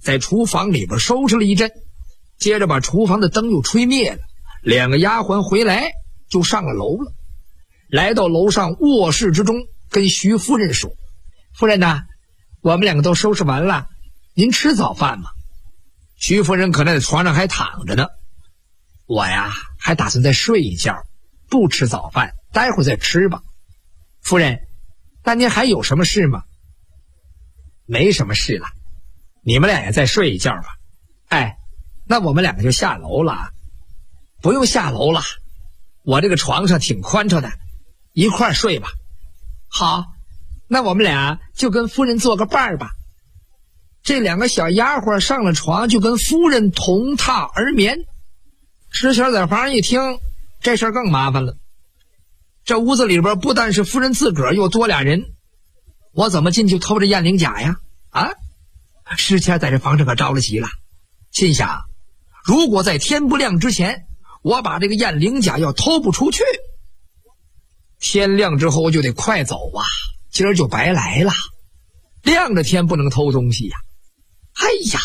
在厨房里边收拾了一阵，接着把厨房的灯又吹灭了。2个丫鬟回来就上了楼了，来到楼上卧室之中，跟徐夫人说：“夫人呐，我们2个都收拾完了，您吃早饭吗？”徐夫人可能在床上还躺着呢。我呀，还打算再睡一觉，不吃早饭，待会儿再吃吧。夫人，那您还有什么事吗？没什么事了，你们俩也再睡一觉吧。哎，那我们2个就下楼了。不用下楼了，我这个床上挺宽敞的，一块儿睡吧。好，那我们俩就跟夫人做个伴儿吧。这2个小丫鬟上了床，就跟夫人同榻而眠。石谦在旁一听，这事儿更麻烦了。这屋子里边不但是夫人自个儿，又多俩人，我怎么进去偷这燕翎甲呀？啊！石谦在这房上可着了急了，心想：如果在天不亮之前，我把这个燕翎甲要偷不出去，天亮之后就得快走啊，今儿就白来了。亮着天不能偷东西呀！哎呀，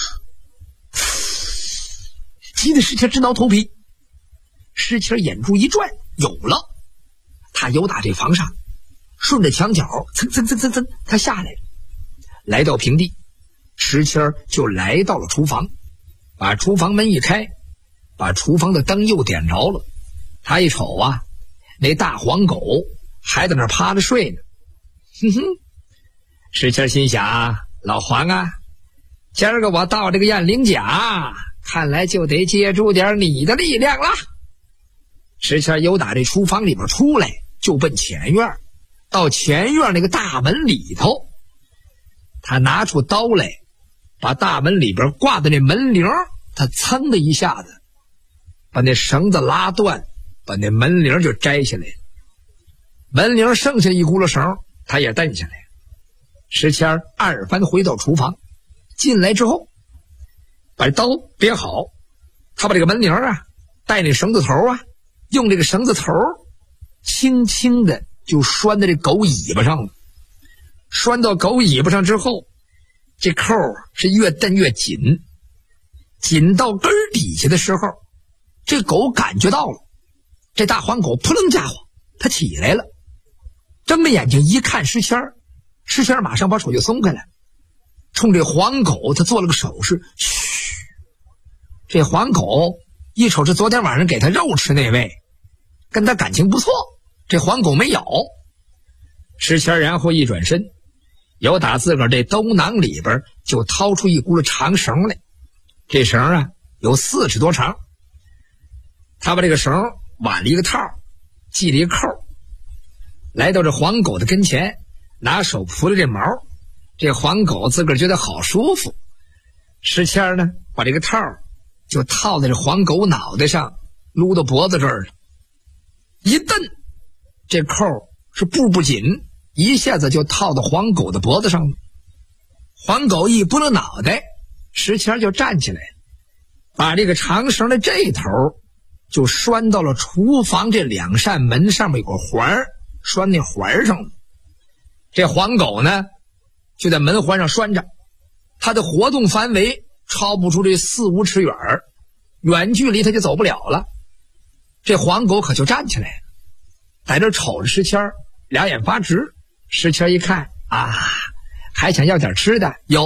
急得石谦直挠头皮。石谦眼珠一转，有了。他由打这房上，顺着墙角蹭蹭蹭蹭蹭，他下来了，来到平地。石谦就来到了厨房，把厨房门一开，把厨房的灯又点着了。他一瞅啊，那大黄狗还在那趴着睡呢。哼哼，石谦心想：老黄啊，今儿个我盗这个燕翎甲，看来就得借助点你的力量了。石谦由打这厨房里边出来，就奔前院。到前院那个大门里头，他拿出刀来，把大门里边挂的那门铃，他噌的一下子把那绳子拉断，把那门铃就摘下来了。门铃剩下一轱辘绳，他也蹬下来。石谦二番回到厨房，进来之后把刀别好，他把这个门铃啊带那绳子头啊，用这个绳子头轻轻的就拴在这狗尾巴上了。拴到狗尾巴上之后，这扣是越蹬越紧，紧到根底下的时候，这狗感觉到了，这大黄狗扑棱家伙，它起来了，睁着眼睛一看石谦，石谦马上把手就松开了，冲这黄狗他做了个手势，嘘。这黄狗一瞅是昨天晚上给他肉吃那位，跟他感情不错，这黄狗没咬。石谦然后一转身，由打自个儿这兜囊里边就掏出一轱辘长绳来，这绳啊有40多长。他把这个绳挽了一个套，系了一个扣，来到这黄狗的跟前，拿手扶着这毛，这黄狗自个儿觉得好舒服。石谦呢把这个套就套在这黄狗脑袋上，撸到脖子这儿了，一蹬，这扣是步步紧，一下子就套到黄狗的脖子上了。黄狗一拨了脑袋，石谦就站起来了，把这个长绳的这头就拴到了厨房这2扇门上面有个环，拴那环上了。这黄狗呢就在门环上拴着，它的活动范围超不出这4、5尺远，远距离它就走不了了。这黄狗可就站起来了，在这瞅着石谦，俩眼发直。石谦一看啊，还想要点吃的，有。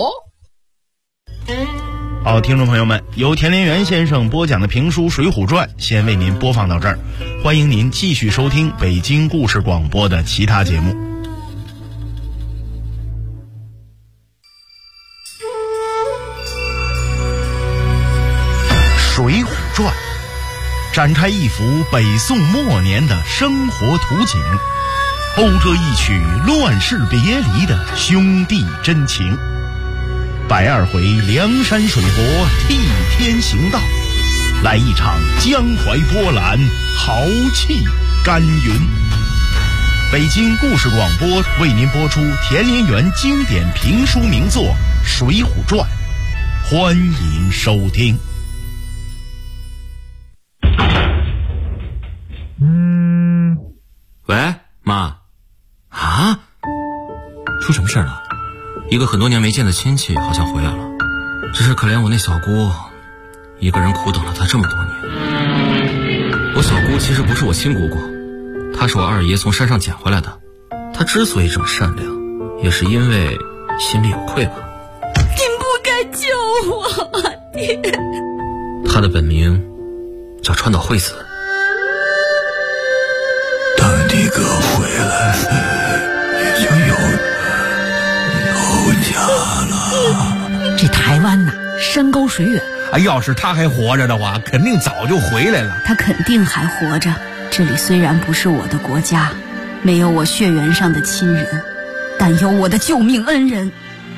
好，听众朋友们，由田连元先生播讲的评书《水浒传》先为您播放到这儿，欢迎您继续收听北京故事广播的其他节目。《水浒传》展开一幅北宋末年的生活图景，讴歌一曲乱世别离的兄弟真情。120回梁山水泊替天行道，来一场江淮波澜，豪气干云。北京故事广播为您播出田连元经典评书名作《水浒传》，欢迎收听。 喂，妈。啊？出什么事了？一个很多年没见的亲戚好像回来了。 只是可怜我那小姑一个人苦等了她这么多年。我小姑其实不是我亲姑姑，她是我二爷从山上捡回来的。她之所以这么善良，也是因为心里有愧吧。 您不该救我，爹。 她的本名叫川岛惠子。 等你哥回来，你就有家了。 这台湾呐，山高水远。 要是他还活着的话，肯定早就回来了。 他肯定还活着。这里虽然不是我的国家，没有我血缘上的亲人，但有我的救命恩人。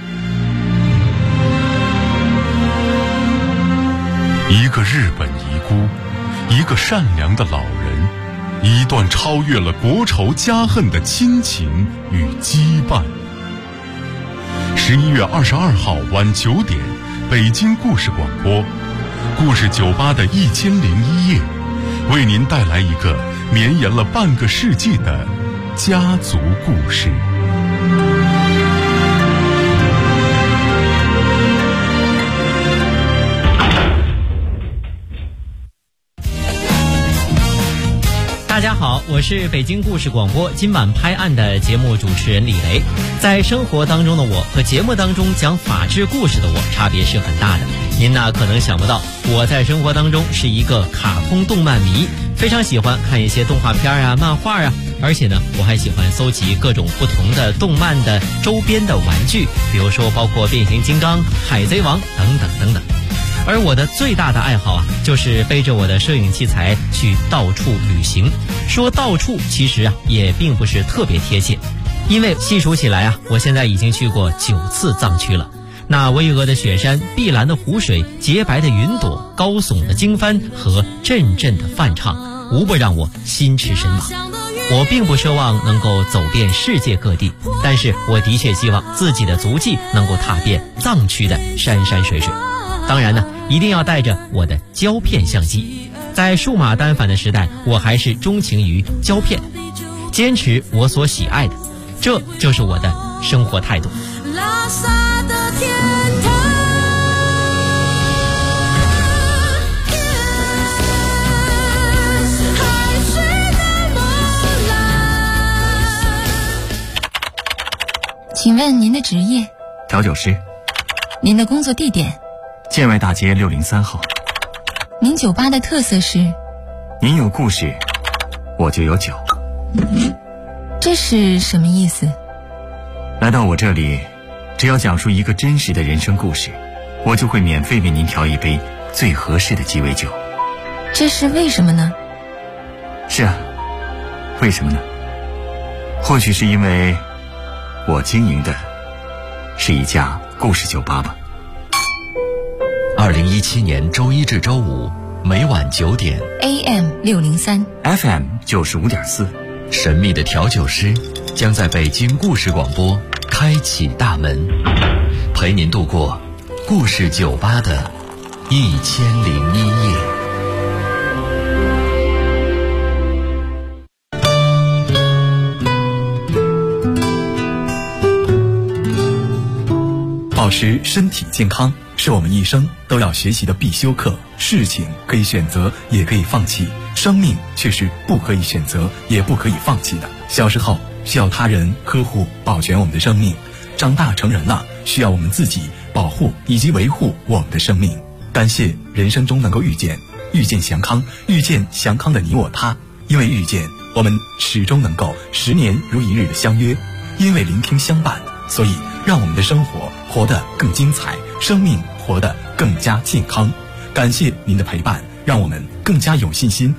一个日本遗孤，一个善良的老人，一段超越了国仇家恨的亲情与羁绊。11月22号晚9点，北京故事广播，故事酒吧的1001夜，为您带来一个绵延了半个世纪的家族故事。 大家好，我是北京故事广播今晚拍案的节目主持人李雷。在生活当中的我和节目当中讲法治故事的我差别是很大的。您呢可能想不到，我在生活当中是一个卡通动漫迷，非常喜欢看一些动画片啊、漫画啊，而且呢我还喜欢搜集各种不同的动漫的周边的玩具，比如说包括变形金刚、海贼王等等等等。而我的最大的爱好啊，就是背着我的摄影器材去到处旅行。说到处其实啊也并不是特别贴切，因为细数起来啊，我现在已经去过9次藏区了。那巍峨的雪山、碧蓝的湖水、洁白的云朵、高耸的经幡和阵阵的梵唱，无不让我心驰神往。我并不奢望能够走遍世界各地，但是我的确希望自己的足迹能够踏遍藏区的山山水水。当然呢，一定要带着我的胶片相机。在数码单反的时代，我还是钟情于胶片，坚持我所喜爱的，这就是我的生活态度。拉萨的天堂，海水那么蓝。 请问您的职业？ 调酒师。 您的工作地点？ 建外大街603号。 您酒吧的特色是？ 您有故事，我就有酒。 这是什么意思？ 来到我这里，只要讲述一个真实的人生故事，我就会免费为您调一杯最合适的鸡尾酒。 这是为什么呢？ 是啊，为什么呢？或许是因为我经营的是一家故事酒吧吧。 2017年周一至周五每晚9点 AM 603 FM 95.4， 神秘的调酒师将在北京故事广播开启大门，陪您度过故事酒吧的1001夜。 保持身体健康是我们一生都要学习的必修课。事情可以选择，也可以放弃，生命却是不可以选择，也不可以放弃的。小时候需要他人呵护保全我们的生命，长大成人了需要我们自己保护以及维护我们的生命。感谢人生中能够遇见祥康，遇见祥康的你我他。因为遇见，我们始终能够10年如一日的相约；因为聆听相伴，所以让我们的生活活得更精彩，生命活得更加健康。感谢您的陪伴，让我们更加有信心